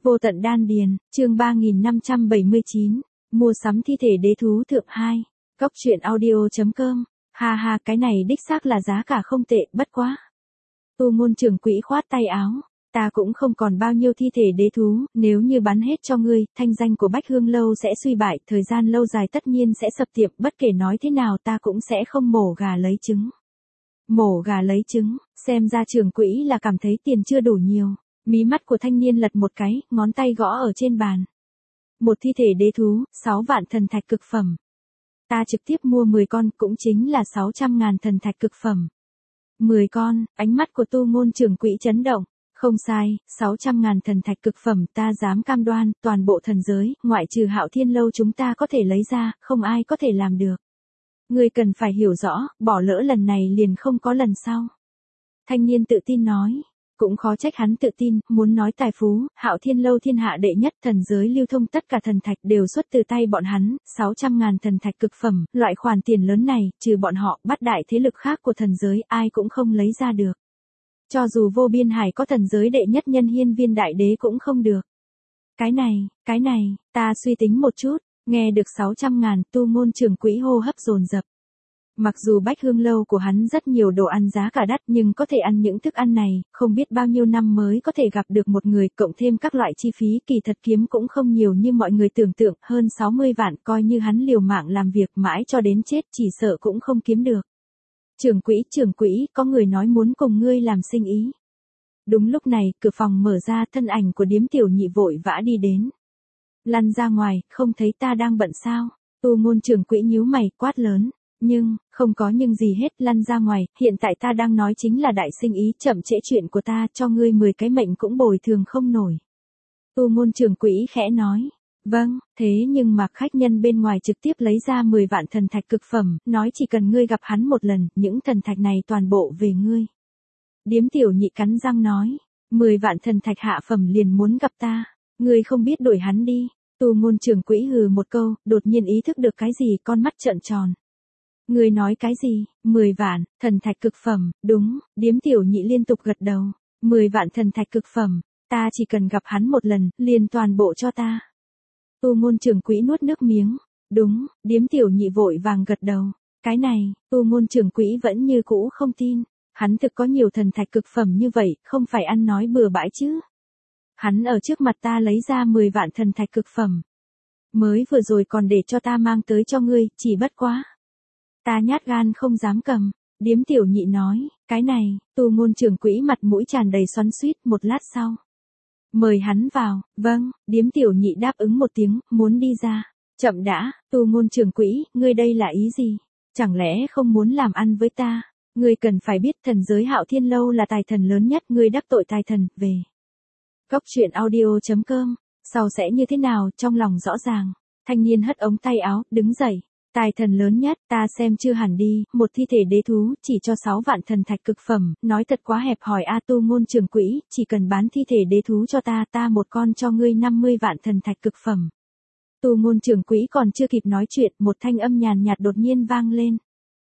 Vô tận đan điền, chương 3579, mua sắm thi thể đế thú thượng 2, Cóc truyện audio.com, ha ha cái này đích xác là giá cả không tệ, bất quá. Tu Ngôn Trường Quỹ khoát tay áo, ta cũng không còn bao nhiêu thi thể đế thú, nếu như bán hết cho ngươi, thanh danh của Bách Hương Lâu sẽ suy bại, thời gian lâu dài tất nhiên sẽ sập tiệm, bất kể nói thế nào ta cũng sẽ không mổ gà lấy trứng. Mổ gà lấy trứng, xem ra Trường Quỹ là cảm thấy tiền chưa đủ nhiều. Mí mắt của thanh niên lật một cái, ngón tay gõ ở trên bàn. Một thi thể đế thú, 6 vạn thần thạch cực phẩm. Ta trực tiếp mua 10 con, cũng chính là 600.000 thần thạch cực phẩm. 10 con, ánh mắt của Tu Ngôn Trường Quỹ chấn động. Không sai, 600.000 thần thạch cực phẩm, ta dám cam đoan, toàn bộ thần giới, ngoại trừ Hạo Thiên Lâu chúng ta có thể lấy ra, không ai có thể làm được. Ngươi cần phải hiểu rõ, bỏ lỡ lần này liền không có lần sau. Thanh niên tự tin nói. Cũng khó trách hắn tự tin, muốn nói tài phú, Hạo Thiên Lâu thiên hạ đệ nhất, thần giới lưu thông tất cả thần thạch đều xuất từ tay bọn hắn, 600.000 thần thạch cực phẩm, loại khoản tiền lớn này, trừ bọn họ, bát đại thế lực khác của thần giới, ai cũng không lấy ra được. Cho dù Vô Biên Hải có thần giới đệ nhất nhân Hiên Viên Đại Đế cũng không được. Cái này, ta suy tính một chút, nghe được 600.000, Tu Ngôn Trường Quỹ hô hấp dồn dập. Mặc dù Bách Hương Lâu của hắn rất nhiều đồ ăn giá cả đắt nhưng có thể ăn những thức ăn này, không biết bao nhiêu năm mới có thể gặp được một người, cộng thêm các loại chi phí kỳ thật kiếm cũng không nhiều như mọi người tưởng tượng, hơn 60 vạn, coi như hắn liều mạng làm việc mãi cho đến chết chỉ sợ cũng không kiếm được. Trường Quỹ, có người nói muốn cùng ngươi làm sinh ý. Đúng lúc này, cửa phòng mở ra, thân ảnh của Điếm Tiểu Nhị vội vã đi đến. Lăn ra ngoài, không thấy ta đang bận sao? Tu Ngôn Trường Quỹ nhíu mày, quát lớn. Nhưng, không có nhưng gì hết, lăn ra ngoài, hiện tại ta đang nói chính là đại sinh ý, chậm trễ chuyện của ta, cho ngươi 10 cái mệnh cũng bồi thường không nổi. Tu Ngôn Trường Quỹ khẽ nói, vâng, thế nhưng mà khách nhân bên ngoài trực tiếp lấy ra 10 vạn thần thạch cực phẩm, nói chỉ cần ngươi gặp hắn một lần, những thần thạch này toàn bộ về ngươi. Điếm Tiểu Nhị cắn răng nói, 10 vạn thần thạch hạ phẩm liền muốn gặp ta, ngươi không biết đuổi hắn đi. Tu Ngôn Trường Quỹ hừ một câu, đột nhiên ý thức được cái gì, con mắt trợn tròn. Người nói cái gì, 10 vạn, thần thạch cực phẩm, đúng, Điếm Tiểu Nhị liên tục gật đầu, 10 vạn thần thạch cực phẩm, ta chỉ cần gặp hắn một lần, liền toàn bộ cho ta. Tu Ngôn Trường Quỹ nuốt nước miếng, đúng, Điếm Tiểu Nhị vội vàng gật đầu, cái này, Tu Ngôn Trường Quỹ vẫn như cũ không tin, hắn thực có nhiều thần thạch cực phẩm như vậy, không phải ăn nói bừa bãi chứ. Hắn ở trước mặt ta lấy ra 10 vạn thần thạch cực phẩm, mới vừa rồi còn để cho ta mang tới cho ngươi, chỉ bất quá. Ta nhát gan không dám cầm, Điếm Tiểu Nhị nói, cái này, Tu Ngôn Trường Quỹ mặt mũi tràn đầy xoắn xuýt, một lát sau. Mời hắn vào, vâng, Điếm Tiểu Nhị đáp ứng một tiếng, muốn đi ra. Chậm đã, Tu Ngôn Trường Quỹ, ngươi đây là ý gì? Chẳng lẽ không muốn làm ăn với ta? Ngươi cần phải biết thần giới Hạo Thiên Lâu là tài thần lớn nhất, ngươi đắc tội tài thần, về. Cóc truyện audio.com, sau sẽ như thế nào, trong lòng rõ ràng. Thanh niên hất ống tay áo, đứng dậy. Tài thần lớn nhất, ta xem chưa hẳn đi, một thi thể đế thú, chỉ cho 6 vạn thần thạch cực phẩm, nói thật quá hẹp hòi a. Tu Ngôn Trường Quỹ, chỉ cần bán thi thể đế thú cho ta một con cho ngươi 50 vạn thần thạch cực phẩm. Tu Ngôn Trường Quỹ còn chưa kịp nói chuyện, một thanh âm nhàn nhạt đột nhiên vang lên.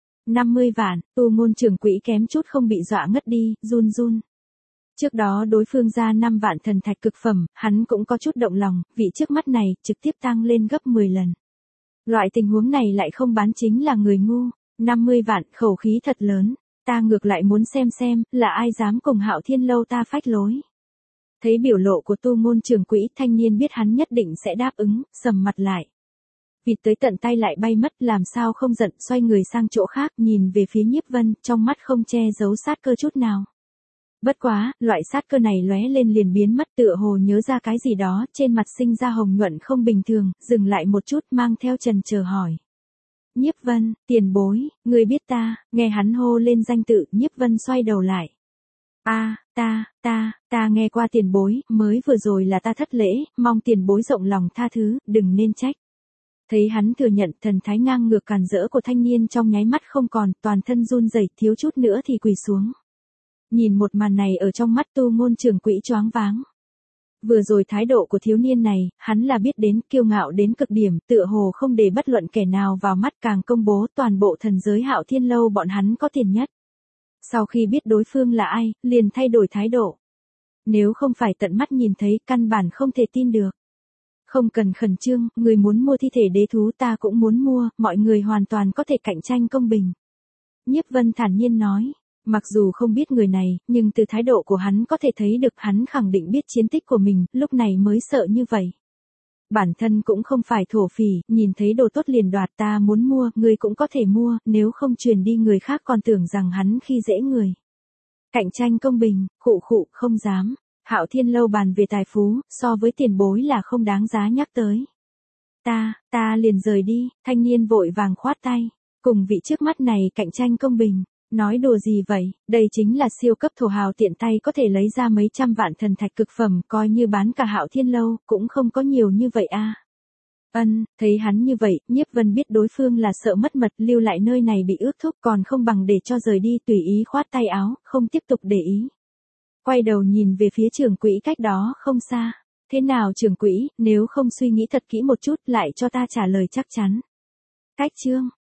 50 vạn, Tu Ngôn Trường Quỹ kém chút không bị dọa ngất đi, run run. Trước đó đối phương ra 5 vạn thần thạch cực phẩm, hắn cũng có chút động lòng, vị trước mắt này, trực tiếp tăng lên gấp 10 lần. Loại tình huống này lại không bán chính là người ngu, 50 vạn, khẩu khí thật lớn, ta ngược lại muốn xem, là ai dám cùng Hạo Thiên Lâu ta phách lối. Thấy biểu lộ của Tu Ngôn Trường Quỹ, thanh niên biết hắn nhất định sẽ đáp ứng, sầm mặt lại. Vịt tới tận tay lại bay mất, làm sao không giận, xoay người sang chỗ khác, nhìn về phía Nhiếp Vân, trong mắt không che giấu sát cơ chút nào. Bất quá, loại sát cơ này lóe lên liền biến mất, tựa hồ nhớ ra cái gì đó, trên mặt sinh ra hồng nhuận không bình thường, dừng lại một chút, mang theo chần chờ hỏi. Nhiếp Vân, tiền bối, người biết ta? Nghe hắn hô lên danh tự, Nhiếp Vân xoay đầu lại. Ta nghe qua tiền bối, mới vừa rồi là ta thất lễ, mong tiền bối rộng lòng tha thứ, đừng nên trách. Thấy hắn thừa nhận, thần thái ngang ngược càn rỡ của thanh niên trong nháy mắt không còn, toàn thân run rẩy, thiếu chút nữa thì quỳ xuống. Nhìn một màn này ở trong mắt Tu Ngôn Trường Quỹ choáng váng. Vừa rồi thái độ của thiếu niên này, hắn là biết đến, kiêu ngạo đến cực điểm, tựa hồ không để bất luận kẻ nào vào mắt, càng công bố toàn bộ thần giới Hạo Thiên Lâu bọn hắn có tiền nhất. Sau khi biết đối phương là ai, liền thay đổi thái độ. Nếu không phải tận mắt nhìn thấy, căn bản không thể tin được. Không cần khẩn trương, người muốn mua thi thể đế thú ta cũng muốn mua, mọi người hoàn toàn có thể cạnh tranh công bình. Nhiếp Vân thản nhiên nói, mặc dù không biết người này, nhưng từ thái độ của hắn có thể thấy được hắn khẳng định biết chiến tích của mình, lúc này mới sợ như vậy. Bản thân cũng không phải thổ phỉ, nhìn thấy đồ tốt liền đoạt, ta muốn mua, người cũng có thể mua, nếu không truyền đi người khác còn tưởng rằng hắn khi dễ người. Cạnh tranh công bình, khụ khụ, không dám. Hạo Thiên Lâu bàn về tài phú, so với tiền bối là không đáng giá nhắc tới. Ta liền rời đi, thanh niên vội vàng khoát tay. Cùng vị trước mắt này cạnh tranh công bình. Nói đùa gì vậy, đây chính là siêu cấp thổ hào, tiện tay có thể lấy ra mấy trăm vạn thần thạch cực phẩm, coi như bán cả Hạo Thiên Lâu, cũng không có nhiều như vậy a. Thấy hắn như vậy, Nhiếp Vân biết đối phương là sợ mất mật, lưu lại nơi này bị ước thúc, còn không bằng để cho rời đi, tùy ý khoát tay áo, không tiếp tục để ý. Quay đầu nhìn về phía trưởng quỹ cách đó không xa. Thế nào trưởng quỹ, nếu không suy nghĩ thật kỹ một chút, lại cho ta trả lời chắc chắn. Cách chương